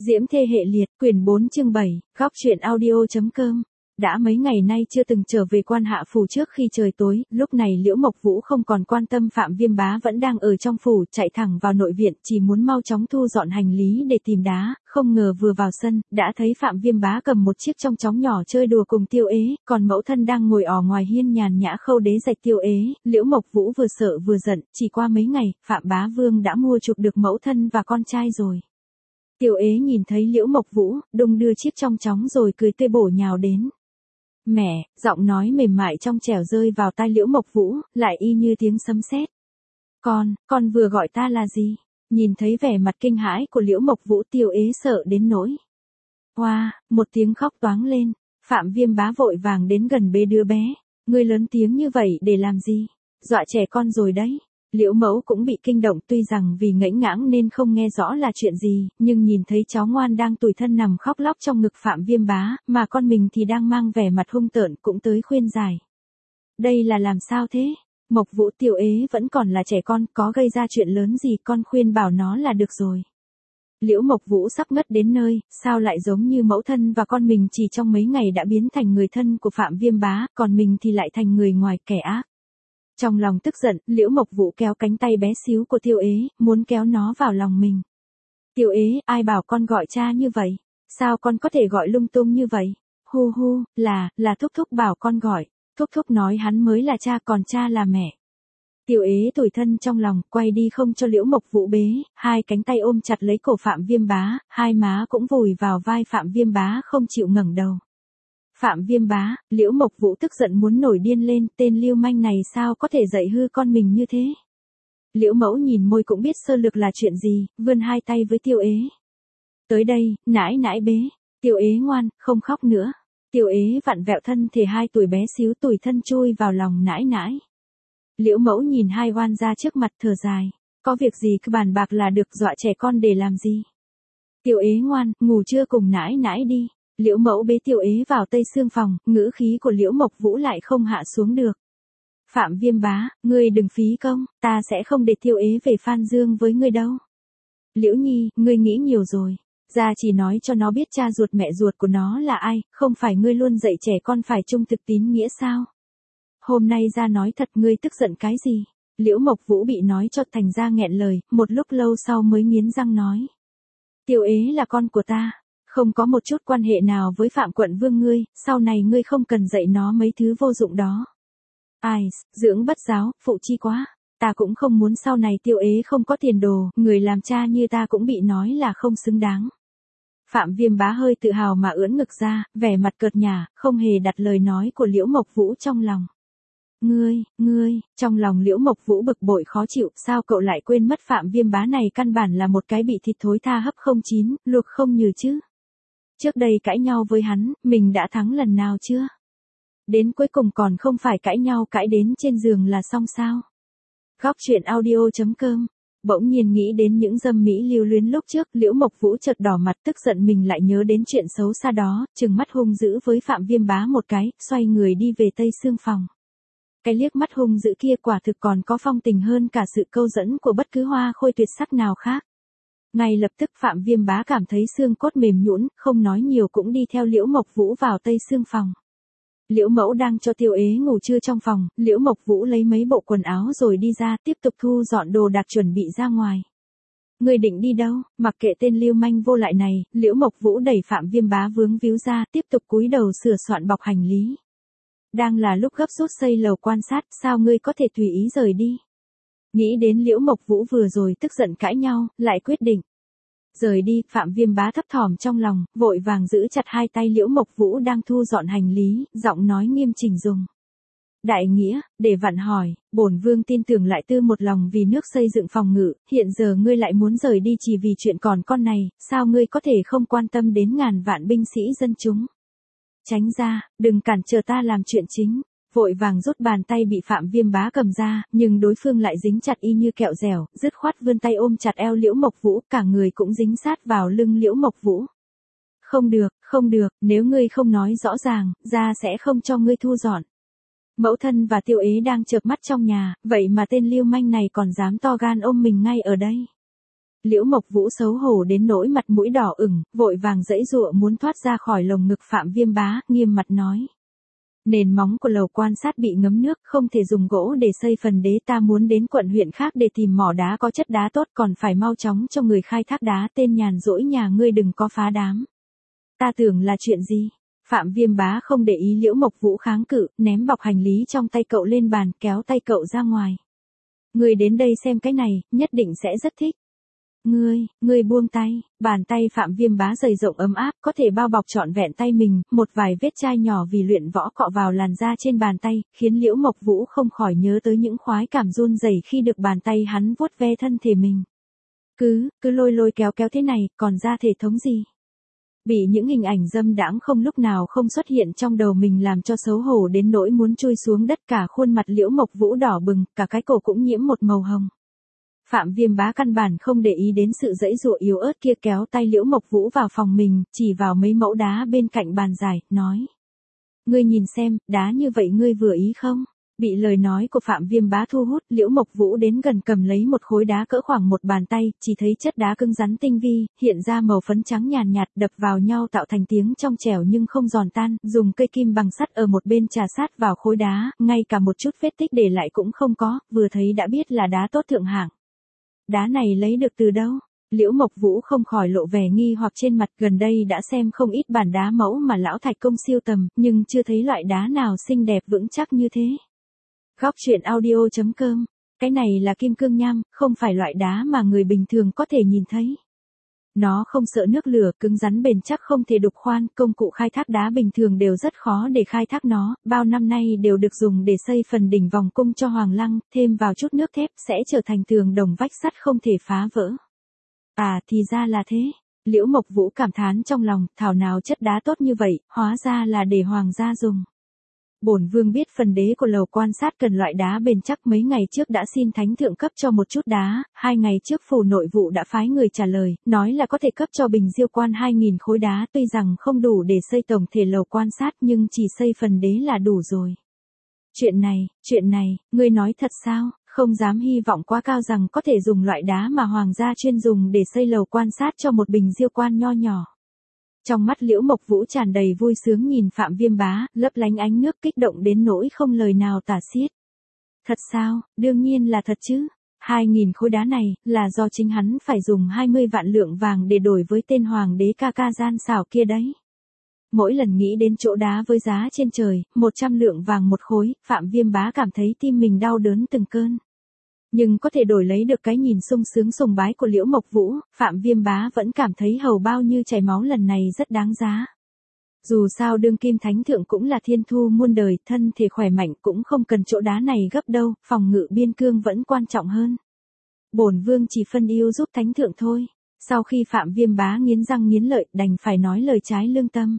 Diễm Thê Hệ Liệt, quyển 4 chương 7, góc truyện audio.com. Đã mấy ngày nay chưa từng trở về Quan Hạ phủ trước khi trời tối, lúc này Liễu Mộc Vũ không còn quan tâm Phạm Viêm Bá vẫn đang ở trong phủ, chạy thẳng vào nội viện, chỉ muốn mau chóng thu dọn hành lý để tìm đá, không ngờ vừa vào sân, đã thấy Phạm Viêm Bá cầm một chiếc trong chóng nhỏ chơi đùa cùng Tiêu Ế, còn mẫu thân đang ngồi ở ngoài hiên nhàn nhã khâu đế rạch Tiêu Ế. Liễu Mộc Vũ vừa sợ vừa giận, chỉ qua mấy ngày, Phạm Bá Vương đã mua chuộc được mẫu thân và con trai rồi. Tiêu Ế nhìn thấy Liễu Mộc Vũ, đung đưa chiếc trong chóng rồi cười tươi bổ nhào đến. Mẹ, giọng nói mềm mại trong trẻo rơi vào tai Liễu Mộc Vũ, lại y như tiếng sấm sét. Con vừa gọi ta là gì? Nhìn thấy vẻ mặt kinh hãi của Liễu Mộc Vũ, Tiêu Ế sợ đến nỗi. Oa, một tiếng khóc toáng lên, Phạm Viêm Bá vội vàng đến gần bế đứa bé. Ngươi lớn tiếng như vậy để làm gì? Dọa trẻ con rồi đấy. Liễu Mẫu cũng bị kinh động, tuy rằng vì ngẫnh ngãng nên không nghe rõ là chuyện gì, nhưng nhìn thấy cháu ngoan đang tủi thân nằm khóc lóc trong ngực Phạm Viêm Bá, mà con mình thì đang mang vẻ mặt hung tợn, cũng tới khuyên giải. Đây là làm sao thế? Mộc Vũ, Tiêu Ế vẫn còn là trẻ con, có gây ra chuyện lớn gì, con khuyên bảo nó là được rồi. Liễu Mộc Vũ sắp ngất đến nơi, sao lại giống như mẫu thân và con mình chỉ trong mấy ngày đã biến thành người thân của Phạm Viêm Bá, còn mình thì lại thành người ngoài, kẻ ác. Trong lòng tức giận, Liễu Mộc Vũ kéo cánh tay bé xíu của Tiêu Ế, muốn kéo nó vào lòng mình. Tiêu Ế, ai bảo con gọi cha như vậy? Sao con có thể gọi lung tung như vậy? Hu hu, là Thúc Thúc bảo con gọi. Thúc Thúc nói hắn mới là cha, còn cha là mẹ. Tiêu Ế tủi thân trong lòng, quay đi không cho Liễu Mộc Vũ bế, hai cánh tay ôm chặt lấy cổ Phạm Viêm Bá, hai má cũng vùi vào vai Phạm Viêm Bá không chịu ngẩng đầu. Phạm Viêm Bá, Liễu Mộc Vũ tức giận muốn nổi điên lên, tên lưu manh này sao có thể dạy hư con mình như thế. Liễu Mẫu nhìn môi cũng biết sơ lược là chuyện gì, vươn hai tay với Tiêu Ế. Tới đây, nãi nãi bế. Tiêu Ế ngoan, không khóc nữa. Tiêu Ế vặn vẹo thân thể 2 tuổi bé xíu tủi thân chui vào lòng nãi nãi. Liễu Mẫu nhìn hai oan gia trước mặt thở dài. Có việc gì cứ bàn bạc là được, dọa trẻ con để làm gì. Tiêu Ế ngoan, ngủ trưa cùng nãi nãi đi. Liễu Mẫu bế Tiêu Ế vào tây xương phòng, ngữ khí của Liễu Mộc Vũ lại không hạ xuống được. Phạm Viêm Bá, ngươi đừng phí công, ta sẽ không để Tiêu Ế về Phan Dương với ngươi đâu. Liễu Nhi, ngươi nghĩ nhiều rồi. Gia chỉ nói cho nó biết cha ruột mẹ ruột của nó là ai, không phải ngươi luôn dạy trẻ con phải trung thực tín nghĩa sao? Hôm nay Gia nói thật, ngươi tức giận cái gì? Liễu Mộc Vũ bị nói cho thành ra nghẹn lời, một lúc lâu sau mới nghiến răng nói. Tiêu Ế là con của ta. Không có một chút quan hệ nào với Phạm Quận Vương ngươi, sau này ngươi không cần dạy nó mấy thứ vô dụng đó. Ai, dưỡng bất giáo, phụ chi quá. Ta cũng không muốn sau này Tiêu Ế không có tiền đồ, người làm cha như ta cũng bị nói là không xứng đáng. Phạm Viêm Bá hơi tự hào mà ưỡn ngực ra, vẻ mặt cợt nhả, không hề đặt lời nói của Liễu Mộc Vũ trong lòng. Ngươi, trong lòng Liễu Mộc Vũ bực bội khó chịu, sao cậu lại quên mất Phạm Viêm Bá này căn bản là một cái bị thịt thối tha hấp không chín, luộc không nhừ chứ. Trước đây cãi nhau với hắn, mình đã thắng lần nào chưa? Đến cuối cùng còn không phải cãi nhau cãi đến trên giường là xong sao? Góc truyện audio.com. Bỗng nhiên nghĩ đến những dâm mỹ lưu luyến lúc trước, Liễu Mộc Vũ chợt đỏ mặt tức giận, mình lại nhớ đến chuyện xấu xa đó, trừng mắt hung dữ với Phạm Viêm Bá một cái, xoay người đi về tây xương phòng. Cái liếc mắt hung dữ kia quả thực còn có phong tình hơn cả sự câu dẫn của bất cứ hoa khôi tuyệt sắc nào khác. Ngay lập tức Phạm Viêm Bá cảm thấy xương cốt mềm nhũn, không nói nhiều cũng đi theo Liễu Mộc Vũ vào tây xương phòng. Liễu Mẫu đang cho Tiêu Ế ngủ trưa trong phòng, Liễu Mộc Vũ lấy mấy bộ quần áo rồi đi ra, tiếp tục thu dọn đồ đạc chuẩn bị ra ngoài. Ngươi định đi đâu? Mặc kệ tên lưu manh vô lại này, Liễu Mộc Vũ đẩy Phạm Viêm Bá vướng víu ra, tiếp tục cúi đầu sửa soạn bọc hành lý. Đang là lúc gấp rút xây lầu quan sát, sao ngươi có thể tùy ý rời đi? Nghĩ đến Liễu Mộc Vũ vừa rồi tức giận cãi nhau, lại quyết định rời đi. Phạm Viêm Bá thấp thỏm trong lòng, vội vàng giữ chặt hai tay Liễu Mộc Vũ đang thu dọn hành lý, giọng nói nghiêm chỉnh dùng. Đại nghĩa, để vặn hỏi, bổn vương tin tưởng lại tư một lòng vì nước xây dựng phòng ngự, hiện giờ ngươi lại muốn rời đi chỉ vì chuyện còn con này, sao ngươi có thể không quan tâm đến ngàn vạn binh sĩ dân chúng? Tránh ra, đừng cản trở ta làm chuyện chính. Vội vàng rút bàn tay bị Phạm Viêm Bá cầm ra, nhưng đối phương lại dính chặt y như kẹo dẻo, dứt khoát vươn tay ôm chặt eo Liễu Mộc Vũ, cả người cũng dính sát vào lưng Liễu Mộc Vũ. Không được, nếu ngươi không nói rõ ràng, Gia sẽ không cho ngươi thu dọn. Mẫu thân và Tiêu Ế đang chợp mắt trong nhà, vậy mà tên lưu manh này còn dám to gan ôm mình ngay ở đây. Liễu Mộc Vũ xấu hổ đến nỗi mặt mũi đỏ ửng, vội vàng giãy giụa muốn thoát ra khỏi lồng ngực Phạm Viêm Bá, nghiêm mặt nói. Nền móng của lầu quan sát bị ngấm nước, không thể dùng gỗ để xây phần đế, ta muốn đến quận huyện khác để tìm mỏ đá có chất đá tốt, còn phải mau chóng cho người khai thác đá, tên nhàn rỗi nhà ngươi đừng có phá đám. Ta tưởng là chuyện gì? Phạm Viêm Bá không để ý Liễu Mộc Vũ kháng cự, ném bọc hành lý trong tay cậu lên bàn, kéo tay cậu ra ngoài. Ngươi đến đây xem cái này, nhất định sẽ rất thích. Ngươi buông tay, bàn tay Phạm Viêm Bá dày rộng ấm áp, có thể bao bọc trọn vẹn tay mình, một vài vết chai nhỏ vì luyện võ cọ vào làn da trên bàn tay, khiến Liễu Mộc Vũ không khỏi nhớ tới những khoái cảm run rẩy khi được bàn tay hắn vuốt ve thân thể mình. Cứ lôi kéo thế này, còn ra thể thống gì? Bị những hình ảnh dâm đãng không lúc nào không xuất hiện trong đầu mình làm cho xấu hổ đến nỗi muốn chui xuống đất, cả khuôn mặt Liễu Mộc Vũ đỏ bừng, cả cái cổ cũng nhiễm một màu hồng. Phạm Viêm Bá căn bản không để ý đến sự giãy giụa yếu ớt kia, kéo tay Liễu Mộc Vũ vào phòng mình, chỉ vào mấy mẫu đá bên cạnh bàn dài, nói. Ngươi nhìn xem, đá như vậy ngươi vừa ý không? Bị lời nói của Phạm Viêm Bá thu hút, Liễu Mộc Vũ đến gần cầm lấy một khối đá cỡ khoảng một bàn tay, chỉ thấy chất đá cứng rắn tinh vi, hiện ra màu phấn trắng nhàn nhạt, đập vào nhau tạo thành tiếng trong trẻo nhưng không giòn tan, dùng cây kim bằng sắt ở một bên chà sát vào khối đá, ngay cả một chút vết tích để lại cũng không có, vừa thấy đã biết là đá tốt thượng hạng. Đá này lấy được từ đâu? Liễu Mộc Vũ không khỏi lộ vẻ nghi hoặc trên mặt, gần đây đã xem không ít bản đá mẫu mà lão Thạch Công siêu tầm, nhưng chưa thấy loại đá nào xinh đẹp vững chắc như thế. Góc truyện audio.com, cái này là kim cương nham, không phải loại đá mà người bình thường có thể nhìn thấy. Nó không sợ nước lửa, cứng rắn bền chắc không thể đục khoan, công cụ khai thác đá bình thường đều rất khó để khai thác nó, bao năm nay đều được dùng để xây phần đỉnh vòng cung cho Hoàng Lăng, thêm vào chút nước thép sẽ trở thành tường đồng vách sắt không thể phá vỡ. À thì ra là thế. Liễu Mộc Vũ cảm thán trong lòng, thảo nào chất đá tốt như vậy, hóa ra là để hoàng gia dùng. Bổn vương biết phần đế của lầu quan sát cần loại đá bền chắc, mấy ngày trước đã xin thánh thượng cấp cho một chút đá, 2 ngày trước phủ nội vụ đã phái người trả lời, nói là có thể cấp cho Bình Diêu quan 2.000 khối đá, tuy rằng không đủ để xây tổng thể lầu quan sát nhưng chỉ xây phần đế là đủ rồi. Chuyện này, ngươi nói thật sao? Không dám hy vọng quá cao rằng có thể dùng loại đá mà hoàng gia chuyên dùng để xây lầu quan sát cho một Bình Diêu quan nho nhỏ. Trong mắt Liễu Mộc Vũ tràn đầy vui sướng nhìn Phạm Viêm Bá, lấp lánh ánh nước, kích động đến nỗi không lời nào tả xiết. Thật sao? Đương nhiên là thật chứ. 2.000 khối đá này, là do chính hắn phải dùng 20 vạn lượng vàng để đổi với tên hoàng đế ca ca gian xảo kia đấy. Mỗi lần nghĩ đến chỗ đá với giá trên trời, 100 lượng vàng một khối, Phạm Viêm Bá cảm thấy tim mình đau đớn từng cơn. Nhưng có thể đổi lấy được cái nhìn sung sướng sùng bái của Liễu Mộc Vũ, Phạm Viêm Bá vẫn cảm thấy hầu bao như chảy máu lần này rất đáng giá. Dù sao đương kim thánh thượng cũng là thiên thu muôn đời, thân thể khỏe mạnh cũng không cần chỗ đá này gấp đâu, phòng ngự biên cương vẫn quan trọng hơn. Bổn vương chỉ phân yêu giúp thánh thượng thôi. Sau khi Phạm Viêm Bá nghiến răng nghiến lợi, đành phải nói lời trái lương tâm.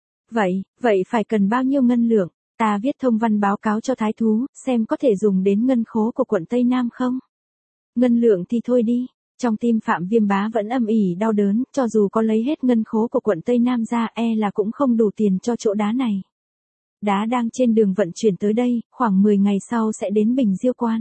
Vậy phải cần bao nhiêu ngân lượng? Ta viết thông văn báo cáo cho thái thú, xem có thể dùng đến ngân khố của quận Tây Nam không? Ngân lượng thì thôi đi. Trong tim Phạm Viêm Bá vẫn âm ỉ đau đớn, cho dù có lấy hết ngân khố của quận Tây Nam ra là cũng không đủ tiền cho chỗ đá này. Đá đang trên đường vận chuyển tới đây, khoảng 10 ngày sau sẽ đến Bình Diêu quan.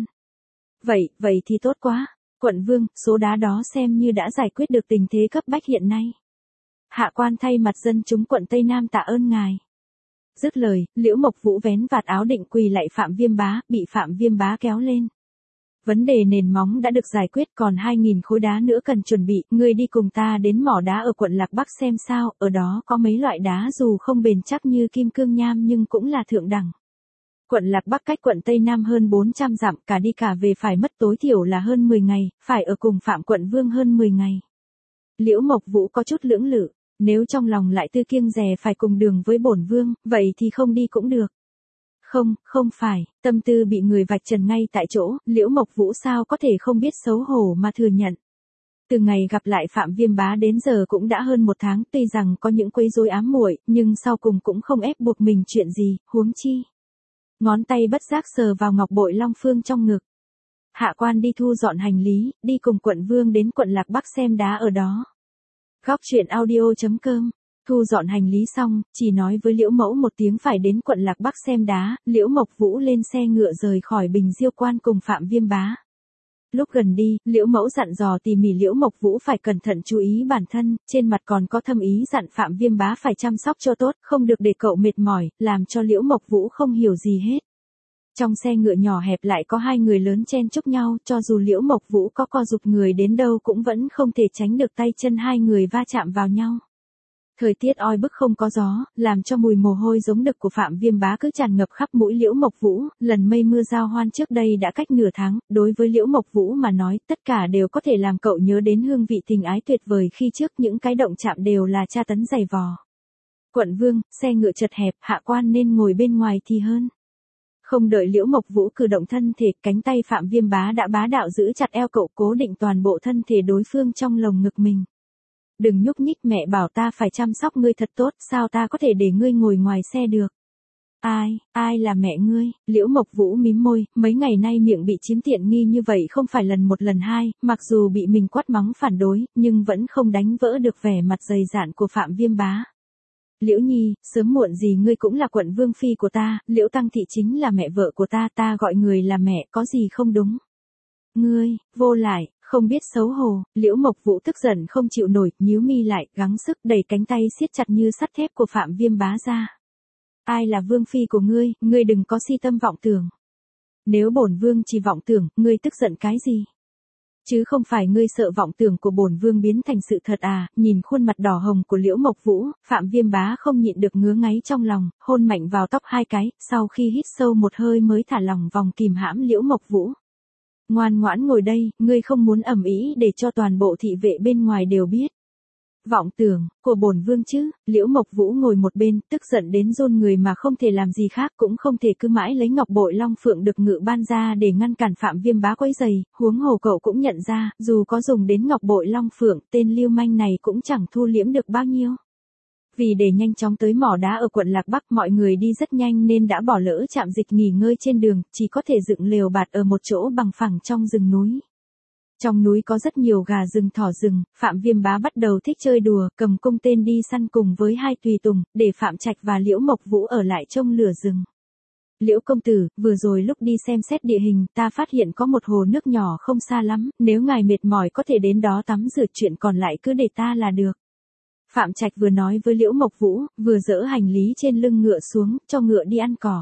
Vậy thì tốt quá. Quận vương, số đá đó xem như đã giải quyết được tình thế cấp bách hiện nay. Hạ quan thay mặt dân chúng quận Tây Nam tạ ơn ngài. Dứt lời, Liễu Mộc Vũ vén vạt áo định quỳ lạy Phạm Viêm Bá, bị Phạm Viêm Bá kéo lên. Vấn đề nền móng đã được giải quyết, còn 2.000 khối đá nữa cần chuẩn bị, ngươi đi cùng ta đến mỏ đá ở quận Lạc Bắc xem sao, ở đó có mấy loại đá dù không bền chắc như kim cương nham nhưng cũng là thượng đẳng. Quận Lạc Bắc cách quận Tây Nam hơn 400 dặm, cả đi cả về phải mất tối thiểu là hơn 10 ngày, phải ở cùng Phạm quận vương hơn 10 ngày. Liễu Mộc Vũ có chút lưỡng lự. Nếu trong lòng lại tư kiêng dè phải cùng đường với bổn vương, vậy thì không đi cũng được. Không phải, tâm tư bị người vạch trần ngay tại chỗ, Liễu Mộc Vũ sao có thể không biết xấu hổ mà thừa nhận. Từ ngày gặp lại Phạm Viêm Bá đến giờ cũng đã hơn 1 tháng, tuy rằng có những quấy rối ám muội, nhưng sau cùng cũng không ép buộc mình chuyện gì, huống chi. Ngón tay bất giác sờ vào ngọc bội long phương trong ngực. Hạ quan đi thu dọn hành lý, đi cùng quận vương đến quận Lạc Bắc xem đá ở đó. Góc truyện audio.com, thu dọn hành lý xong, chỉ nói với Liễu Mẫu một tiếng phải đến quận Lạc Bắc xem đá, Liễu Mộc Vũ lên xe ngựa rời khỏi Bình Diêu quan cùng Phạm Viêm Bá. Lúc gần đi, Liễu Mẫu dặn dò tỉ mỉ Liễu Mộc Vũ phải cẩn thận chú ý bản thân, trên mặt còn có thâm ý dặn Phạm Viêm Bá phải chăm sóc cho tốt, không được để cậu mệt mỏi, làm cho Liễu Mộc Vũ không hiểu gì hết. Trong xe ngựa nhỏ hẹp lại có hai người lớn chen chúc nhau, cho dù Liễu Mộc Vũ có co giục người đến đâu cũng vẫn không thể tránh được tay chân hai người va chạm vào nhau. Thời tiết oi bức không có gió, làm cho mùi mồ hôi giống đực của Phạm Viêm Bá cứ tràn ngập khắp mũi Liễu Mộc Vũ, lần mây mưa giao hoan trước đây đã cách nửa tháng, đối với Liễu Mộc Vũ mà nói, tất cả đều có thể làm cậu nhớ đến hương vị tình ái tuyệt vời khi trước những cái động chạm đều là tra tấn dày vò. Quận Vương, xe ngựa chật hẹp, hạ quan nên ngồi bên ngoài thì hơn. Không đợi Liễu Mộc Vũ cử động thân thể, cánh tay Phạm Viêm Bá đã bá đạo giữ chặt eo cậu, cố định toàn bộ thân thể đối phương trong lồng ngực mình. Đừng nhúc nhích, mẹ bảo ta phải chăm sóc ngươi thật tốt, sao ta có thể để ngươi ngồi ngoài xe được? Ai là mẹ ngươi? Liễu Mộc Vũ mím môi, mấy ngày nay miệng bị chiếm tiện nghi như vậy không phải lần một lần hai, mặc dù bị mình quát mắng phản đối, nhưng vẫn không đánh vỡ được vẻ mặt dày dạn của Phạm Viêm Bá. Liễu Nhi, sớm muộn gì ngươi cũng là quận vương phi của ta, Liễu Tăng Thị chính là mẹ vợ của ta, ta gọi người là mẹ, có gì không đúng? Ngươi, vô lại, không biết xấu hổ. Liễu Mộc Vũ tức giận không chịu nổi, nhíu mi lại, gắng sức đẩy cánh tay siết chặt như sắt thép của Phạm Viêm Bá ra. Ai là vương phi của ngươi đừng có si tâm vọng tưởng. Nếu bổn vương chỉ vọng tưởng, ngươi tức giận cái gì? Chứ không phải ngươi sợ vọng tưởng của bổn vương biến thành sự thật à? Nhìn khuôn mặt đỏ hồng của Liễu Mộc Vũ, Phạm Viêm Bá không nhịn được ngứa ngáy trong lòng, hôn mạnh vào tóc hai cái, sau khi hít sâu một hơi mới thả lỏng vòng kìm hãm Liễu Mộc Vũ. Ngoan ngoãn ngồi đây, ngươi không muốn ầm ĩ để cho toàn bộ thị vệ bên ngoài đều biết. Vọng tưởng, của bổn vương chứ? Liễu Mộc Vũ ngồi một bên, tức giận đến run người mà không thể làm gì khác, cũng không thể cứ mãi lấy ngọc bội long phượng được ngự ban ra để ngăn cản Phạm Viêm Bá quấy giày, huống hồ cậu cũng nhận ra, dù có dùng đến ngọc bội long phượng, tên lưu manh này cũng chẳng thu liễm được bao nhiêu. Vì để nhanh chóng tới mỏ đá ở quận Lạc Bắc, mọi người đi rất nhanh nên đã bỏ lỡ trạm dịch nghỉ ngơi trên đường, chỉ có thể dựng lều bạt ở một chỗ bằng phẳng trong rừng núi. Trong núi có rất nhiều gà rừng thỏ rừng, Phạm Viêm Bá bắt đầu thích chơi đùa, cầm cung tên đi săn cùng với hai tùy tùng, để Phạm Trạch và Liễu Mộc Vũ ở lại trông lửa rừng. Liễu công tử, vừa rồi lúc đi xem xét địa hình, ta phát hiện có một hồ nước nhỏ không xa lắm, nếu ngài mệt mỏi có thể đến đó tắm rửa, chuyện còn lại cứ để ta là được. Phạm Trạch vừa nói với Liễu Mộc Vũ, vừa dỡ hành lý trên lưng ngựa xuống, cho ngựa đi ăn cỏ.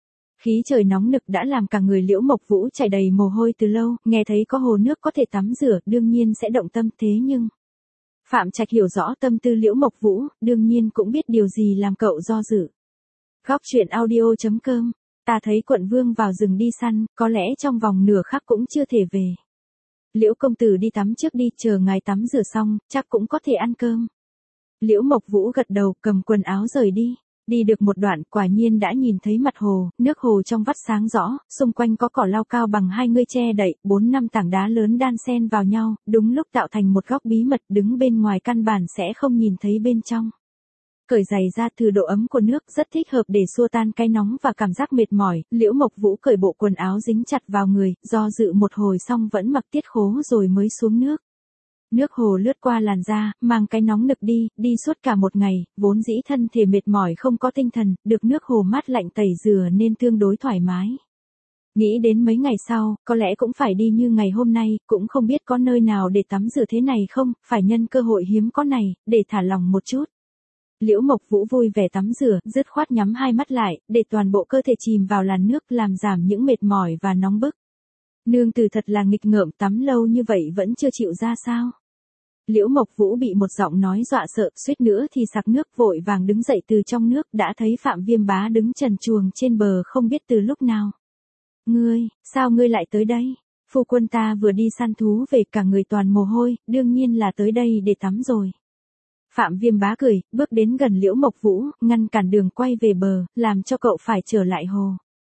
Khí trời nóng nực đã làm cả người Liễu Mộc Vũ chảy đầy mồ hôi từ lâu, nghe thấy có hồ nước có thể tắm rửa, đương nhiên sẽ động tâm, thế nhưng Phạm Trạch hiểu rõ tâm tư Liễu Mộc Vũ, đương nhiên cũng biết điều gì làm cậu do dự. Góc truyện audio.com, ta thấy quận vương vào rừng đi săn, có lẽ trong vòng nửa khắc cũng chưa thể về. Liễu công tử đi tắm trước đi, chờ ngài tắm rửa xong, chắc cũng có thể ăn cơm. Liễu Mộc Vũ gật đầu, cầm quần áo rời đi. Đi được một đoạn, quả nhiên đã nhìn thấy mặt hồ, nước hồ trong vắt sáng rõ, xung quanh có cỏ lau cao bằng hai người che đậy, 4-5 tảng đá lớn đan xen vào nhau, đúng lúc tạo thành một góc bí mật, đứng bên ngoài căn bản sẽ không nhìn thấy bên trong. Cởi giày ra, thử độ ấm của nước, rất thích hợp để xua tan cái nóng và cảm giác mệt mỏi. Liễu Mộc Vũ cởi bộ quần áo dính chặt vào người, do dự một hồi xong vẫn mặc tiết khố rồi mới xuống nước. Nước hồ lướt qua làn da, mang cái nóng nực đi, đi suốt cả một ngày, vốn dĩ thân thể mệt mỏi không có tinh thần, được nước hồ mát lạnh tẩy rửa nên tương đối thoải mái. Nghĩ đến mấy ngày sau, có lẽ cũng phải đi như ngày hôm nay, cũng không biết có nơi nào để tắm rửa thế này không, phải nhân cơ hội hiếm có này, để thả lòng một chút. Liễu Mộc Vũ vui vẻ tắm rửa, dứt khoát nhắm hai mắt lại, để toàn bộ cơ thể chìm vào làn nước làm giảm những mệt mỏi và nóng bức. Nương tử thật là nghịch ngợm, tắm lâu như vậy vẫn chưa chịu ra sao? Liễu Mộc Vũ bị một giọng nói dọa sợ, suýt nữa thì sặc nước, vội vàng đứng dậy từ trong nước, đã thấy Phạm Viêm Bá đứng trần truồng trên bờ không biết từ lúc nào. Ngươi, sao ngươi lại tới đây? Phu quân ta vừa đi săn thú về, cả người toàn mồ hôi, đương nhiên là tới đây để tắm rồi. Phạm Viêm Bá cười, bước đến gần Liễu Mộc Vũ, ngăn cản đường quay về bờ, làm cho cậu phải trở lại hồ.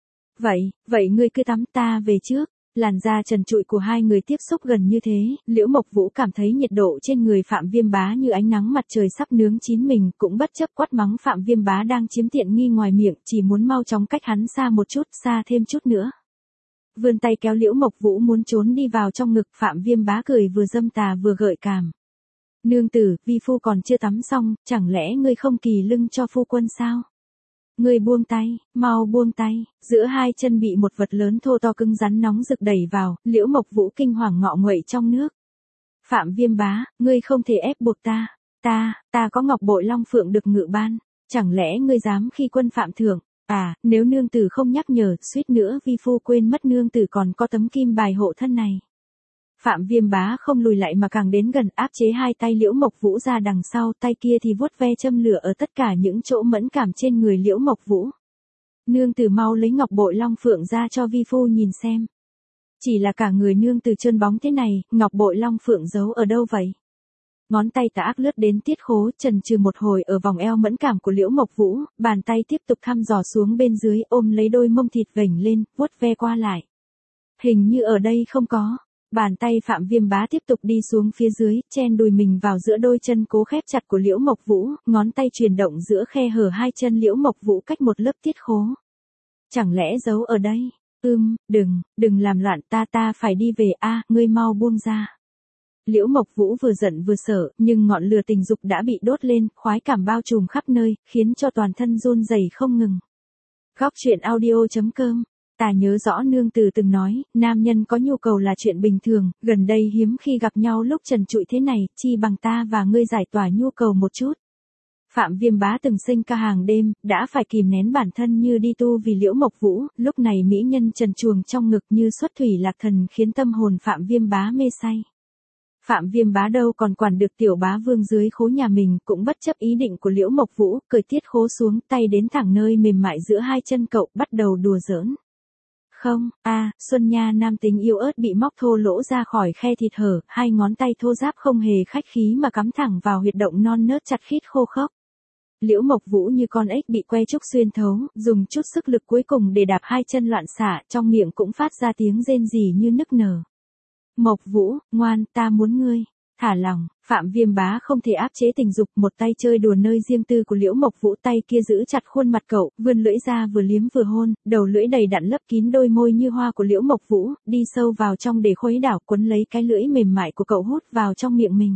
Vậy ngươi cứ tắm, ta về trước. Làn da trần trụi của hai người tiếp xúc gần như thế, Liễu Mộc Vũ cảm thấy nhiệt độ trên người Phạm Viêm Bá như ánh nắng mặt trời sắp nướng chín mình, cũng bất chấp quát mắng Phạm Viêm Bá đang chiếm tiện nghi ngoài miệng, chỉ muốn mau chóng cách hắn xa một chút, xa thêm chút nữa. Vươn tay kéo Liễu Mộc Vũ muốn trốn đi vào trong ngực, Phạm Viêm Bá cười vừa dâm tà vừa gợi cảm. Nương tử, vi phu còn chưa tắm xong, chẳng lẽ ngươi không kỳ lưng cho phu quân sao? Ngươi buông tay, mau buông tay, giữa hai chân bị một vật lớn thô to cứng rắn nóng rực đẩy vào, Liễu Mộc Vũ kinh hoàng ngọ nguậy trong nước. Phạm Viêm Bá, ngươi không thể ép buộc ta, ta có ngọc bội long phượng được ngự ban, chẳng lẽ ngươi dám khi quân phạm thượng, nếu nương tử không nhắc nhở, suýt nữa vi phu quên mất nương tử còn có tấm kim bài hộ thân này. Phạm Viêm Bá không lùi lại mà càng đến gần áp chế hai tay Liễu Mộc Vũ ra đằng sau, tay kia thì vuốt ve châm lửa ở tất cả những chỗ mẫn cảm trên người Liễu Mộc Vũ. Nương tử mau lấy ngọc bội long phượng ra cho vi phu nhìn xem. Chỉ là cả người nương tử trơn bóng thế này, ngọc bội long phượng giấu ở đâu vậy? Ngón tay tà ác lướt đến tiết khố, chần chừ một hồi ở vòng eo mẫn cảm của Liễu Mộc Vũ, bàn tay tiếp tục thăm dò xuống bên dưới, ôm lấy đôi mông thịt vểnh lên, vuốt ve qua lại. Hình như ở đây không có. Bàn tay Phạm Viêm Bá tiếp tục đi xuống phía dưới, chen đùi mình vào giữa đôi chân cố khép chặt của Liễu Mộc Vũ, ngón tay chuyển động giữa khe hở hai chân Liễu Mộc Vũ cách một lớp tiết khố. Chẳng lẽ giấu ở đây? Đừng làm loạn, ta phải đi về ngươi mau buông ra. Liễu Mộc Vũ vừa giận vừa sợ, nhưng ngọn lửa tình dục đã bị đốt lên, khoái cảm bao trùm khắp nơi, khiến cho toàn thân run rẩy không ngừng. Góc truyện audio.com. Ta nhớ rõ nương tử từng nói, nam nhân có nhu cầu là chuyện bình thường, gần đây hiếm khi gặp nhau lúc trần trụi thế này, chi bằng ta và ngươi giải tỏa nhu cầu một chút. Phạm Viêm Bá từng sinh ca hàng đêm, đã phải kìm nén bản thân như đi tu vì Liễu Mộc Vũ, lúc này mỹ nhân trần truồng trong ngực như xuất thủy lạc thần khiến tâm hồn Phạm Viêm Bá mê say. Phạm Viêm Bá đâu còn quản được tiểu bá vương dưới khố nhà mình, cũng bất chấp ý định của Liễu Mộc Vũ, cởi tiết khố xuống, tay đến thẳng nơi mềm mại giữa hai chân cậu, bắt đầu đùa giỡn. Không, Xuân Nha nam tính yêu ớt bị móc thô lỗ ra khỏi khe thịt hở, hai ngón tay thô ráp không hề khách khí mà cắm thẳng vào huyệt động non nớt chặt khít khô khốc. Liễu Mộc Vũ như con ếch bị que trúc xuyên thấu, dùng chút sức lực cuối cùng để đạp hai chân loạn xạ, trong miệng cũng phát ra tiếng rên rỉ như nức nở. Mộc Vũ, ngoan, ta muốn ngươi. Thả lòng, Phạm Viêm Bá không thể áp chế tình dục, một tay chơi đùa nơi riêng tư của Liễu Mộc Vũ, tay kia giữ chặt khuôn mặt cậu, vươn lưỡi ra vừa liếm vừa hôn, đầu lưỡi đầy đặn lấp kín đôi môi như hoa của Liễu Mộc Vũ, đi sâu vào trong để khuấy đảo, quấn lấy cái lưỡi mềm mại của cậu hút vào trong miệng mình.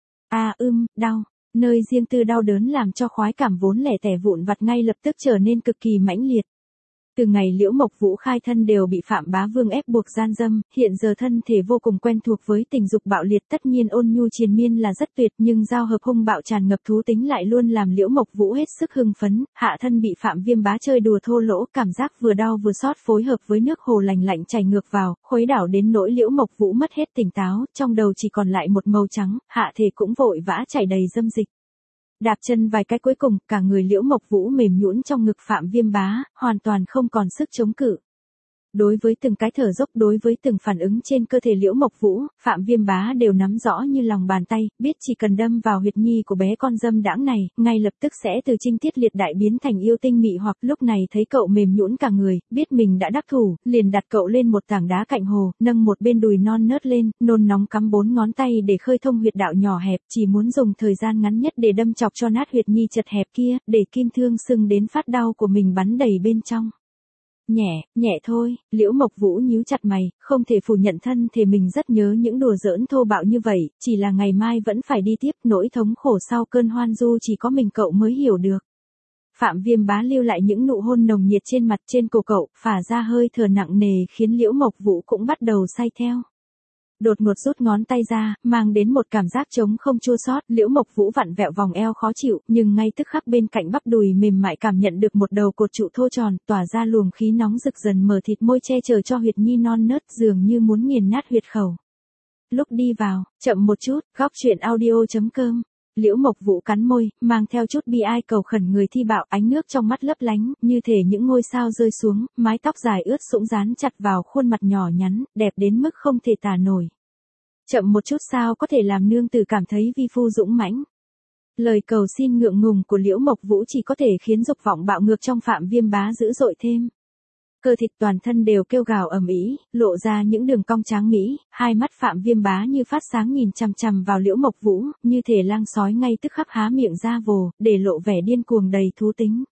Đau. Nơi riêng tư đau đớn làm cho khoái cảm vốn lẻ tẻ vụn vặt ngay lập tức trở nên cực kỳ mãnh liệt. Từ ngày Liễu Mộc Vũ khai thân đều bị Phạm Bá Vương ép buộc gian dâm, hiện giờ thân thể vô cùng quen thuộc với tình dục bạo liệt, tất nhiên ôn nhu triền miên là rất tuyệt, nhưng giao hợp hung bạo tràn ngập thú tính lại luôn làm Liễu Mộc Vũ hết sức hưng phấn, hạ thân bị Phạm Viêm Bá chơi đùa thô lỗ, cảm giác vừa đau vừa xót phối hợp với nước hồ lành lạnh chảy ngược vào, khuấy đảo đến nỗi Liễu Mộc Vũ mất hết tỉnh táo, trong đầu chỉ còn lại một màu trắng, hạ thể cũng vội vã chảy đầy dâm dịch. Đạp chân vài cái cuối cùng, cả người Liễu Mộc Vũ mềm nhũn trong ngực Phạm Viêm Bá, hoàn toàn không còn sức chống cự. Đối với từng cái thở dốc, đối với từng phản ứng trên cơ thể Liễu Mộc Vũ, Phạm Viêm Bá đều nắm rõ như lòng bàn tay, biết chỉ cần đâm vào huyệt nhi của bé con dâm đãng này, ngay lập tức sẽ từ trinh tiết liệt đại biến thành yêu tinh mị hoặc. Lúc này thấy cậu mềm nhũn cả người, biết mình đã đắc thủ, liền đặt cậu lên một tảng đá cạnh hồ, nâng một bên đùi non nớt lên, nôn nóng cắm 4 ngón tay để khơi thông huyệt đạo nhỏ hẹp, chỉ muốn dùng thời gian ngắn nhất để đâm chọc cho nát huyệt nhi chật hẹp kia, để kim thương sưng đến phát đau của mình bắn đầy bên trong. Nhẹ thôi, Liễu Mộc Vũ nhíu chặt mày, không thể phủ nhận thân thể mình rất nhớ những đùa giỡn thô bạo như vậy, chỉ là ngày mai vẫn phải đi tiếp, nỗi thống khổ sau cơn hoan du chỉ có mình cậu mới hiểu được. Phạm Viêm Bá lưu lại những nụ hôn nồng nhiệt trên mặt trên cổ cậu, phả ra hơi thở nặng nề khiến Liễu Mộc Vũ cũng bắt đầu say theo. Đột ngột rút ngón tay ra, mang đến một cảm giác trống không chua xót, Liễu Mộc Vũ vặn vẹo vòng eo khó chịu, nhưng ngay tức khắc bên cạnh bắp đùi mềm mại cảm nhận được một đầu cột trụ thô tròn, tỏa ra luồng khí nóng rực dần mở thịt môi che chở cho huyệt nhi non nớt, dường như muốn nghiền nát huyệt khẩu. Lúc đi vào, chậm một chút, góc truyện audio.com. Liễu Mộc Vũ cắn môi, mang theo chút bi ai cầu khẩn người thi bạo, ánh nước trong mắt lấp lánh, như thể những ngôi sao rơi xuống, mái tóc dài ướt sũng dán chặt vào khuôn mặt nhỏ nhắn, đẹp đến mức không thể tả nổi. Chậm một chút sao có thể làm nương tử cảm thấy vi phu dũng mãnh. Lời cầu xin ngượng ngùng của Liễu Mộc Vũ chỉ có thể khiến dục vọng bạo ngược trong Phạm Viêm Bá dữ dội thêm. Cơ thịt toàn thân đều kêu gào ầm ĩ, lộ ra những đường cong tráng mỹ, hai mắt Phạm Viêm Bá như phát sáng nhìn chằm chằm vào Liễu Mộc Vũ, như thể lang sói ngay tức khắc há miệng ra vồ, để lộ vẻ điên cuồng đầy thú tính.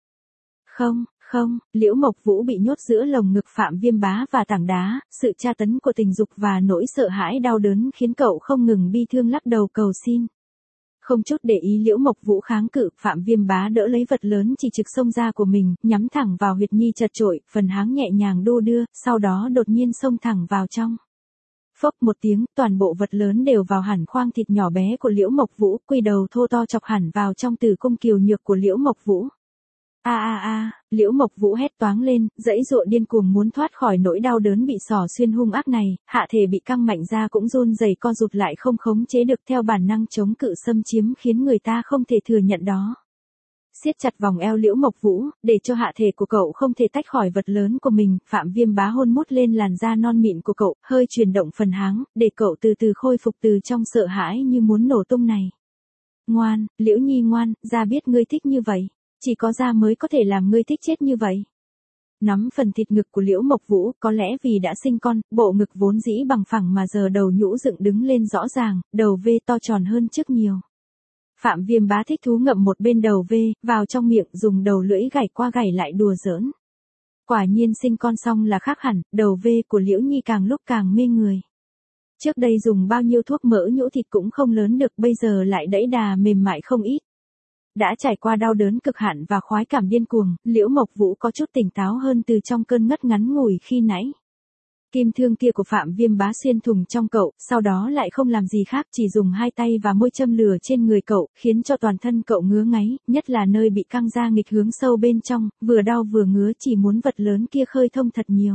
Không, Liễu Mộc Vũ bị nhốt giữa lồng ngực Phạm Viêm Bá và tảng đá, sự tra tấn của tình dục và nỗi sợ hãi đau đớn khiến cậu không ngừng bi thương lắc đầu cầu xin. Không chút để ý Liễu Mộc Vũ kháng cự, Phạm Viêm Bá đỡ lấy vật lớn chỉ trực xông ra của mình, nhắm thẳng vào huyệt nhi chật chội, phần háng nhẹ nhàng đu đưa, sau đó đột nhiên xông thẳng vào trong. Phốc một tiếng, toàn bộ vật lớn đều vào hẳn khoang thịt nhỏ bé của Liễu Mộc Vũ, quy đầu thô to chọc hẳn vào trong tử cung kiều nhược của Liễu Mộc Vũ. A a a, Liễu Mộc Vũ hét toáng lên, giãy giụa điên cuồng muốn thoát khỏi nỗi đau đớn bị xỏ xuyên hung ác này, hạ thể bị căng mạnh ra cũng run rẩy co rụt lại không khống chế được theo bản năng chống cự xâm chiếm khiến người ta không thể thừa nhận đó. Siết chặt vòng eo Liễu Mộc Vũ, để cho hạ thể của cậu không thể tách khỏi vật lớn của mình, Phạm Viêm Bá hôn mút lên làn da non mịn của cậu, hơi chuyển động phần háng, để cậu từ từ khôi phục từ trong sợ hãi như muốn nổ tung này. Ngoan, Liễu Nhi ngoan, ra biết ngươi thích như vậy. Chỉ có da mới có thể làm ngươi thích chết như vậy. Nắm phần thịt ngực của Liễu Mộc Vũ, có lẽ vì đã sinh con, bộ ngực vốn dĩ bằng phẳng mà giờ đầu nhũ dựng đứng lên rõ ràng, đầu V to tròn hơn trước nhiều. Phạm Viêm Bá thích thú ngậm một bên đầu V, vào trong miệng dùng đầu lưỡi gảy qua gảy lại đùa giỡn. Quả nhiên sinh con xong là khác hẳn, đầu V của Liễu Nhi càng lúc càng mê người. Trước đây dùng bao nhiêu thuốc mỡ nhũ thịt cũng không lớn được, bây giờ lại đẫy đà mềm mại không ít. Đã trải qua đau đớn cực hạn và khoái cảm điên cuồng, Liễu Mộc Vũ có chút tỉnh táo hơn từ trong cơn ngất ngắn ngủi khi nãy. Kim thương kia của Phạm Viêm Bá xuyên thủng trong cậu, sau đó lại không làm gì khác chỉ dùng hai tay và môi châm lửa trên người cậu, khiến cho toàn thân cậu ngứa ngáy, nhất là nơi bị căng ra nghịch hướng sâu bên trong, vừa đau vừa ngứa chỉ muốn vật lớn kia khơi thông thật nhiều.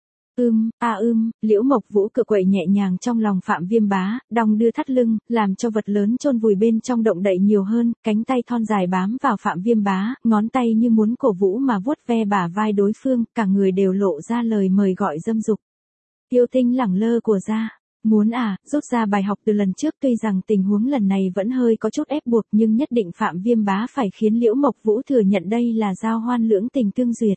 Liễu Mộc Vũ cựa quậy nhẹ nhàng trong lòng Phạm Viêm Bá, đong đưa thắt lưng, làm cho vật lớn chôn vùi bên trong động đậy nhiều hơn, cánh tay thon dài bám vào Phạm Viêm Bá, ngón tay như muốn cổ vũ mà vuốt ve bả vai đối phương, cả người đều lộ ra lời mời gọi dâm dục. Yêu tinh lẳng lơ của gia, muốn rút ra bài học từ lần trước, tuy rằng tình huống lần này vẫn hơi có chút ép buộc nhưng nhất định Phạm Viêm Bá phải khiến Liễu Mộc Vũ thừa nhận đây là giao hoan lưỡng tình tương duyệt.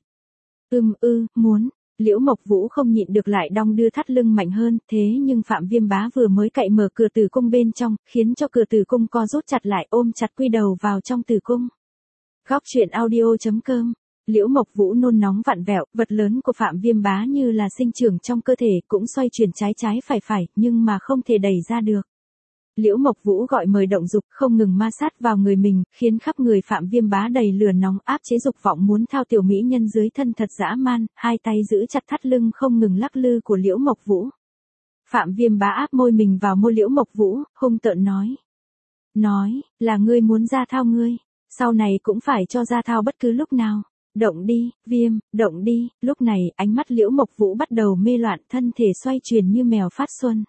Muốn. Liễu Mộc Vũ không nhịn được lại đong đưa thắt lưng mạnh hơn, thế nhưng Phạm Viêm Bá vừa mới cậy mở cửa tử cung bên trong, khiến cho cửa tử cung co rút chặt lại, ôm chặt quy đầu vào trong tử cung. Góc truyện audio.com. Liễu Mộc Vũ nôn nóng vặn vẹo, vật lớn của Phạm Viêm Bá như là sinh trưởng trong cơ thể, cũng xoay chuyển trái trái phải, nhưng mà không thể đẩy ra được. Liễu Mộc Vũ gọi mời động dục, không ngừng ma sát vào người mình, khiến khắp người Phạm Viêm Bá đầy lửa nóng, áp chế dục vọng muốn thao tiểu mỹ nhân dưới thân thật dã man, hai tay giữ chặt thắt lưng không ngừng lắc lư của Liễu Mộc Vũ. Phạm Viêm Bá áp môi mình vào môi Liễu Mộc Vũ, hung tợn nói, là ngươi muốn ra thao ngươi, sau này cũng phải cho ra thao bất cứ lúc nào. Động đi, động đi, lúc này ánh mắt Liễu Mộc Vũ bắt đầu mê loạn, thân thể xoay chuyển như mèo phát xuân.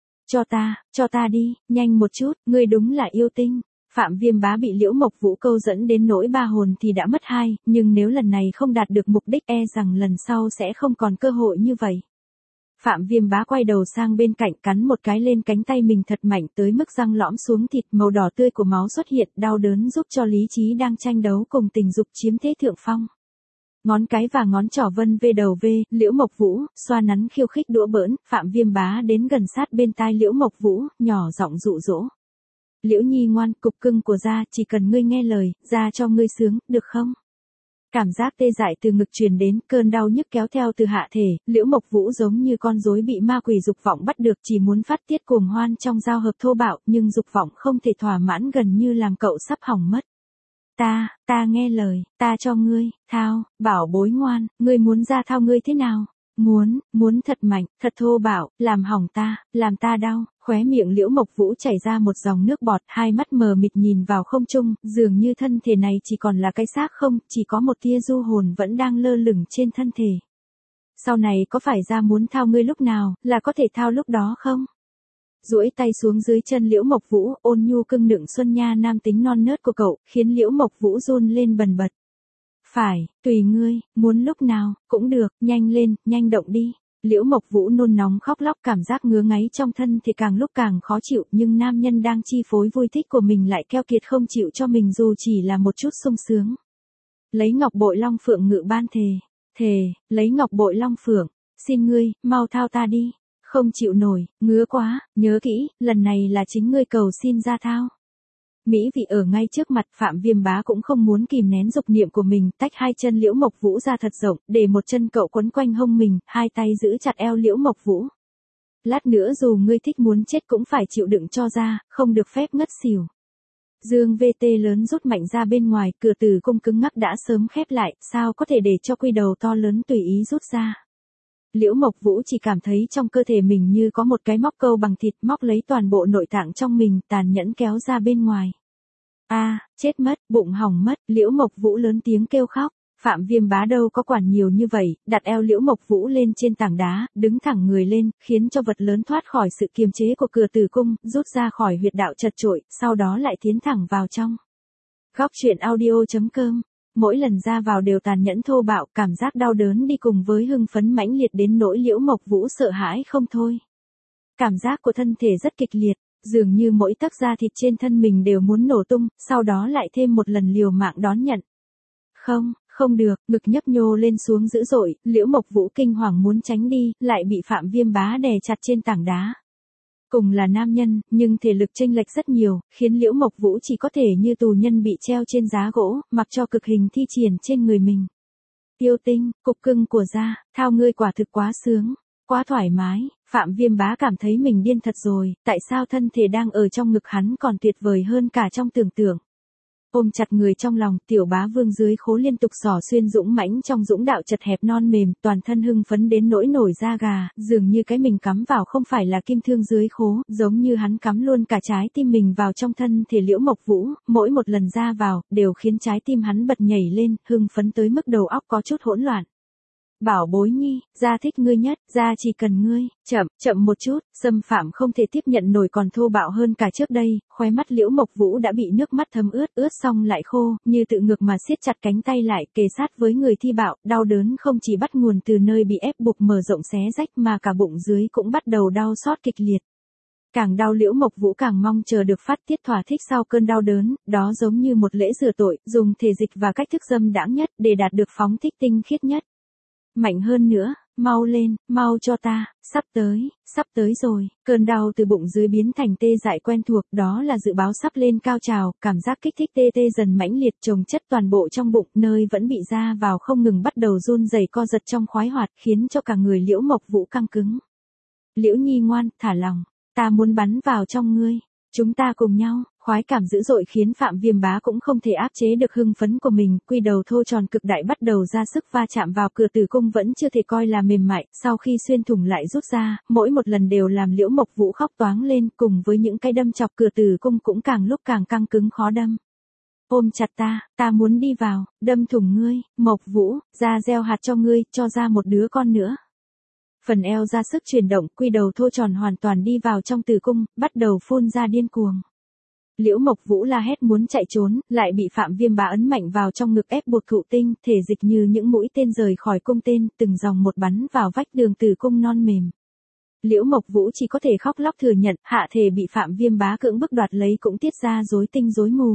Cho ta đi, nhanh một chút, ngươi đúng là yêu tinh. Phạm Viêm Bá bị Liễu Mộc Vũ câu dẫn đến nỗi ba hồn thì đã mất hai, nhưng nếu lần này không đạt được mục đích rằng lần sau sẽ không còn cơ hội như vậy. Phạm Viêm Bá quay đầu sang bên cạnh cắn một cái lên cánh tay mình thật mạnh tới mức răng lõm xuống thịt, màu đỏ tươi của máu xuất hiện, đau đớn giúp cho lý trí đang tranh đấu cùng tình dục chiếm thế thượng phong. Ngón cái và ngón trỏ vân về đầu Liễu Mộc Vũ, xoa nắn khiêu khích đũa bỡn, Phạm Viêm Bá đến gần sát bên tai Liễu Mộc Vũ, nhỏ giọng dụ dỗ. Liễu Nhi ngoan, cục cưng của gia, chỉ cần ngươi nghe lời, gia cho ngươi sướng, được không? Cảm giác tê dại từ ngực truyền đến, cơn đau nhức kéo theo từ hạ thể, Liễu Mộc Vũ giống như con rối bị ma quỷ dục vọng bắt được, chỉ muốn phát tiết cuồng hoan trong giao hợp thô bạo, nhưng dục vọng không thể thỏa mãn gần như làm cậu sắp hỏng mất. Ta nghe lời, ta cho ngươi, thao, bảo bối ngoan, ngươi muốn ra thao ngươi thế nào? Muốn thật mạnh, thật thô bạo, làm ta đau, khóe miệng Liễu Mộc Vũ chảy ra một dòng nước bọt, hai mắt mờ mịt nhìn vào không trung, dường như thân thể này chỉ còn là cái xác không, chỉ có một tia du hồn vẫn đang lơ lửng trên thân thể. Sau này có phải ra muốn thao ngươi lúc nào, là có thể thao lúc đó không? Duỗi tay xuống dưới chân Liễu Mộc Vũ, ôn nhu cưng nựng xuân nha nam tính non nớt của cậu, khiến Liễu Mộc Vũ run lên bần bật. Phải, tùy ngươi, muốn lúc nào, cũng được, nhanh lên, nhanh động đi. Liễu Mộc Vũ nôn nóng khóc lóc, cảm giác ngứa ngáy trong thân thì càng lúc càng khó chịu, nhưng nam nhân đang chi phối vui thích của mình lại keo kiệt không chịu cho mình dù chỉ là một chút sung sướng. Lấy ngọc bội long phượng ngự ban thề, lấy ngọc bội long phượng, xin ngươi, mau thao ta đi. Không chịu nổi, ngứa quá, nhớ kỹ, lần này là chính ngươi cầu xin ra thao. Mỹ vị ở ngay trước mặt, Phạm Viêm Bá cũng không muốn kìm nén dục niệm của mình, tách hai chân Liễu Mộc Vũ ra thật rộng, để một chân cậu quấn quanh hông mình, hai tay giữ chặt eo Liễu Mộc Vũ. Lát nữa dù ngươi thích muốn chết cũng phải chịu đựng cho ra, không được phép ngất xỉu. Dương VT lớn rút mạnh ra bên ngoài, cửa tử cung cứng ngắc đã sớm khép lại, sao có thể để cho quy đầu to lớn tùy ý rút ra. Liễu Mộc Vũ chỉ cảm thấy trong cơ thể mình như có một cái móc câu bằng thịt móc lấy toàn bộ nội tạng trong mình, tàn nhẫn kéo ra bên ngoài. Chết mất, bụng hỏng mất, Liễu Mộc Vũ lớn tiếng kêu khóc. Phạm Viêm Bá đâu có quản nhiều như vậy, đặt eo Liễu Mộc Vũ lên trên tảng đá, đứng thẳng người lên, khiến cho vật lớn thoát khỏi sự kiềm chế của cửa tử cung, rút ra khỏi huyệt đạo chật chội, sau đó lại tiến thẳng vào trong. Góc truyện audio.com. Mỗi lần ra vào đều tàn nhẫn thô bạo, cảm giác đau đớn đi cùng với hưng phấn mãnh liệt đến nỗi Liễu Mộc Vũ sợ hãi không thôi. Cảm giác của thân thể rất kịch liệt, dường như mỗi tấc da thịt trên thân mình đều muốn nổ tung, sau đó lại thêm một lần liều mạng đón nhận. Không được, ngực nhấp nhô lên xuống dữ dội, Liễu Mộc Vũ kinh hoàng muốn tránh đi, lại bị Phạm Viêm Bá đè chặt trên tảng đá. Cùng là nam nhân, nhưng thể lực chênh lệch rất nhiều, khiến Liễu Mộc Vũ chỉ có thể như tù nhân bị treo trên giá gỗ, mặc cho cực hình thi triển trên người mình. Yêu Tinh, cục cưng của da, thao ngươi quả thực quá sướng, quá thoải mái. Phạm Viêm Bá cảm thấy mình điên thật rồi, tại sao thân thể đang ở trong ngực hắn còn tuyệt vời hơn cả trong tưởng tượng. Ôm chặt người trong lòng, Tiểu Bá Vương dưới khố liên tục xỏ xuyên dũng mãnh trong dũng đạo chật hẹp non mềm, toàn thân hưng phấn đến nỗi nổi da gà, dường như cái mình cắm vào không phải là kim thương dưới khố, giống như hắn cắm luôn cả trái tim mình vào trong thân thể Liễu Mộc Vũ, mỗi một lần ra vào, đều khiến trái tim hắn bật nhảy lên, hưng phấn tới mức đầu óc có chút hỗn loạn. Bảo bối nhi, da thích ngươi nhất, da chỉ cần ngươi, chậm một chút, Xâm Phạm không thể tiếp nhận nổi còn thô bạo hơn cả trước đây, khóe mắt Liễu Mộc Vũ đã bị nước mắt thấm ướt xong lại khô, như tự ngược mà siết chặt cánh tay lại, kề sát với người thi bạo, đau đớn không chỉ bắt nguồn từ nơi bị ép buộc mở rộng xé rách mà cả bụng dưới cũng bắt đầu đau xót kịch liệt. Càng đau Liễu Mộc Vũ càng mong chờ được phát tiết thỏa thích sau cơn đau đớn, đó giống như một lễ rửa tội, dùng thể dịch và cách thức dâm đãng nhất để đạt được phóng thích tinh khiết nhất. Mạnh hơn nữa, mau lên, mau cho ta, sắp tới rồi, cơn đau từ bụng dưới biến thành tê dại quen thuộc, đó là dự báo sắp lên cao trào, cảm giác kích thích tê dần mãnh liệt chồng chất toàn bộ trong bụng, nơi vẫn bị ra vào không ngừng bắt đầu run rẩy co giật trong khoái hoạt, khiến cho cả người Liễu Mộc Vũ căng cứng. Liễu Nhi ngoan, thả lòng, ta muốn bắn vào trong ngươi. Chúng ta cùng nhau, khoái cảm dữ dội khiến Phạm Viêm Bá cũng không thể áp chế được hưng phấn của mình, quy đầu thô tròn cực đại bắt đầu ra sức va chạm vào cửa tử cung vẫn chưa thể coi là mềm mại, sau khi xuyên thủng lại rút ra, mỗi một lần đều làm Liễu Mộc Vũ khóc toáng lên, cùng với những cái đâm chọc cửa tử cung cũng càng lúc càng căng cứng khó đâm. Ôm chặt ta muốn đi vào, đâm thủng ngươi, Mộc Vũ, ra gieo hạt cho ngươi, cho ra một đứa con nữa. Phần eo ra sức chuyển động, quy đầu thô tròn hoàn toàn đi vào trong tử cung, bắt đầu phun ra điên cuồng. Liễu Mộc Vũ la hét muốn chạy trốn, lại bị Phạm Viêm Bá ấn mạnh vào trong ngực ép buộc thụ tinh, thể dịch như những mũi tên rời khỏi cung tên, từng dòng một bắn vào vách đường tử cung non mềm. Liễu Mộc Vũ chỉ có thể khóc lóc thừa nhận, hạ thể bị Phạm Viêm Bá cưỡng bức đoạt lấy cũng tiết ra rối tinh rối mù.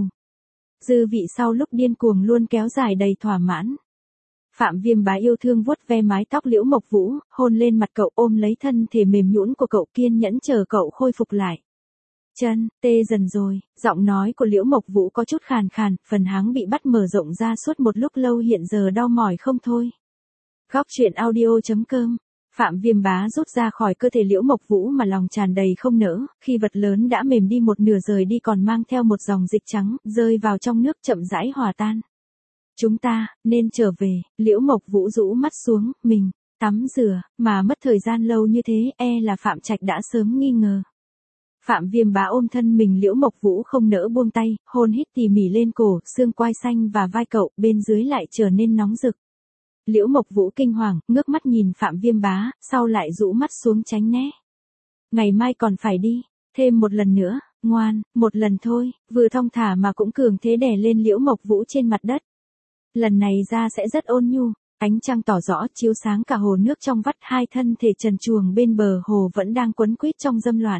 Dư vị sau lúc điên cuồng luôn kéo dài đầy thỏa mãn. Phạm Viêm Bá yêu thương vuốt ve mái tóc Liễu Mộc Vũ, hôn lên mặt cậu ôm lấy thân thể mềm nhũn của cậu kiên nhẫn chờ cậu khôi phục lại. Chân, tê dần rồi, giọng nói của Liễu Mộc Vũ có chút khàn khàn, phần háng bị bắt mở rộng ra suốt một lúc lâu hiện giờ đau mỏi không thôi. Góc truyện audio.com. Phạm Viêm Bá rút ra khỏi cơ thể Liễu Mộc Vũ mà lòng tràn đầy không nỡ, khi vật lớn đã mềm đi một nửa rời đi còn mang theo một dòng dịch trắng, rơi vào trong nước chậm rãi hòa tan. Chúng ta, nên trở về, Liễu Mộc Vũ rũ mắt xuống, mình, tắm rửa, mà mất thời gian lâu như thế, là Phạm Trạch đã sớm nghi ngờ. Phạm Viêm Bá ôm thân mình Liễu Mộc Vũ không nỡ buông tay, hôn hít tỉ mỉ lên cổ, xương quai xanh và vai cậu, bên dưới lại trở nên nóng rực. Liễu Mộc Vũ kinh hoàng, ngước mắt nhìn Phạm Viêm Bá, sau lại rũ mắt xuống tránh né. Ngày mai còn phải đi, thêm một lần nữa, ngoan, một lần thôi, vừa thong thả mà cũng cường thế đè lên Liễu Mộc Vũ trên mặt đất. Lần này ra sẽ rất ôn nhu, ánh trăng tỏ rõ chiếu sáng cả hồ nước trong vắt, hai thân thể trần truồng bên bờ hồ vẫn đang quấn quýt trong dâm loạn.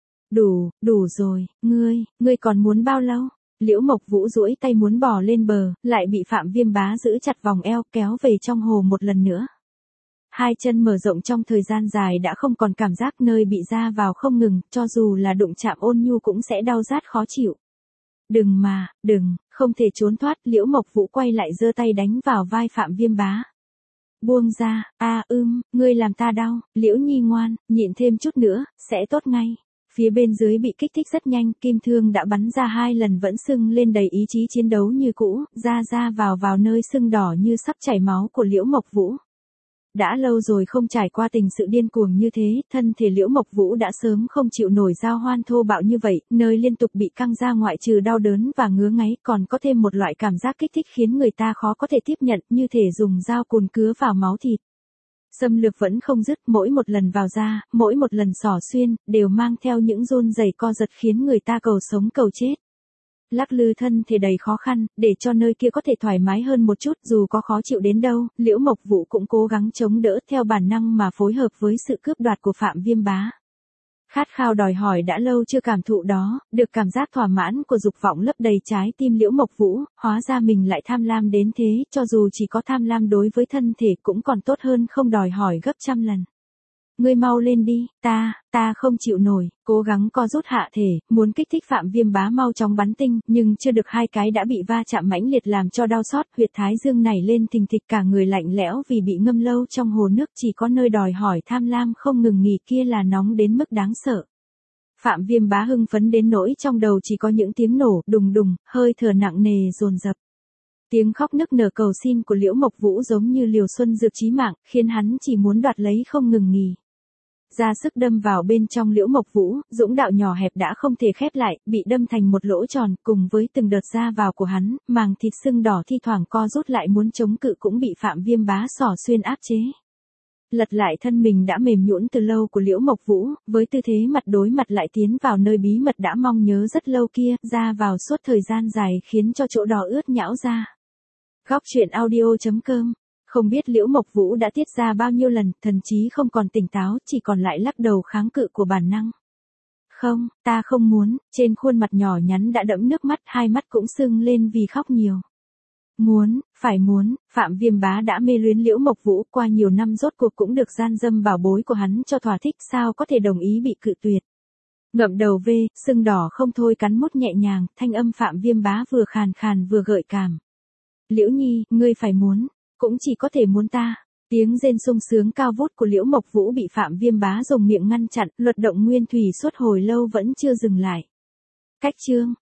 Đủ rồi, ngươi còn muốn bao lâu? Liễu Mộc Vũ duỗi tay muốn bò lên bờ, lại bị Phạm Viêm Bá giữ chặt vòng eo kéo về trong hồ một lần nữa. Hai chân mở rộng trong thời gian dài đã không còn cảm giác nơi bị ra vào không ngừng, cho dù là đụng chạm ôn nhu cũng sẽ đau rát khó chịu. Đừng, không thể trốn thoát, Liễu Mộc Vũ quay lại giơ tay đánh vào vai Phạm Viêm Bá. Buông ra, ngươi làm ta đau, Liễu Nhi ngoan, nhịn thêm chút nữa, sẽ tốt ngay. Phía bên dưới bị kích thích rất nhanh, kim thương đã bắn ra 2 lần vẫn sưng lên đầy ý chí chiến đấu như cũ, ra vào nơi sưng đỏ như sắp chảy máu của Liễu Mộc Vũ. Đã lâu rồi không trải qua tình sự điên cuồng như thế, thân thể Liễu Mộc Vũ đã sớm không chịu nổi giao hoan thô bạo như vậy, nơi liên tục bị căng ra ngoại trừ đau đớn và ngứa ngáy còn có thêm một loại cảm giác kích thích khiến người ta khó có thể tiếp nhận, như thể dùng dao cùn cứa vào máu thịt. Xâm lược vẫn không dứt, mỗi một lần vào da, mỗi một lần xỏ xuyên, đều mang theo những run rẩy co giật khiến người ta cầu sống cầu chết. Lắc lư thân thể đầy khó khăn, để cho nơi kia có thể thoải mái hơn một chút, dù có khó chịu đến đâu, Liễu Mộc Vũ cũng cố gắng chống đỡ theo bản năng mà phối hợp với sự cướp đoạt của Phạm Viêm Bá. Khát khao đòi hỏi đã lâu chưa cảm thụ đó, được cảm giác thỏa mãn của dục vọng lấp đầy trái tim Liễu Mộc Vũ, hóa ra mình lại tham lam đến thế, cho dù chỉ có tham lam đối với thân thể cũng còn tốt hơn không đòi hỏi gấp trăm lần. Ngươi mau lên đi, ta không chịu nổi, cố gắng co rút hạ thể, muốn kích thích Phạm Viêm Bá mau chóng bắn tinh, nhưng chưa được 2 cái đã bị va chạm mãnh liệt làm cho đau xót, huyệt thái dương nảy lên thình thịch cả người lạnh lẽo vì bị ngâm lâu trong hồ nước chỉ có nơi đòi hỏi tham lam không ngừng nghỉ kia là nóng đến mức đáng sợ. Phạm Viêm Bá hưng phấn đến nỗi trong đầu chỉ có những tiếng nổ, đùng đùng, hơi thở nặng nề dồn dập. Tiếng khóc nức nở cầu xin của Liễu Mộc Vũ giống như liều xuân dược chí mạng, khiến hắn chỉ muốn đoạt lấy không ngừng nghỉ. Ra sức đâm vào bên trong Liễu Mộc Vũ, dũng đạo nhỏ hẹp đã không thể khép lại, bị đâm thành một lỗ tròn, cùng với từng đợt ra vào của hắn, màng thịt sưng đỏ thi thoảng co rút lại muốn chống cự cũng bị Phạm Viêm Bá xỏ xuyên áp chế. Lật lại thân mình đã mềm nhũn từ lâu của Liễu Mộc Vũ, với tư thế mặt đối mặt lại tiến vào nơi bí mật đã mong nhớ rất lâu kia, ra vào suốt thời gian dài khiến cho chỗ đó ướt nhão ra. Góc truyện audio.com. Không biết Liễu Mộc Vũ đã tiết ra bao nhiêu lần, thần trí không còn tỉnh táo, chỉ còn lại lắc đầu kháng cự của bản năng. Không, ta không muốn, trên khuôn mặt nhỏ nhắn đã đẫm nước mắt, 2 mắt cũng sưng lên vì khóc nhiều. Muốn, phải muốn, Phạm Viêm Bá đã mê luyến Liễu Mộc Vũ qua nhiều năm rốt cuộc cũng được gian dâm bảo bối của hắn cho thỏa thích, sao có thể đồng ý bị cự tuyệt. Ngậm đầu về, sưng đỏ không thôi cắn mút nhẹ nhàng, thanh âm Phạm Viêm Bá vừa khàn khàn vừa gợi cảm. Liễu Nhi, ngươi phải muốn, cũng chỉ có thể muốn ta. Tiếng rên sung sướng cao vút của Liễu Mộc Vũ bị Phạm Viêm Bá dùng miệng ngăn chặn, luật động nguyên thủy suốt hồi lâu vẫn chưa dừng lại. Cách chương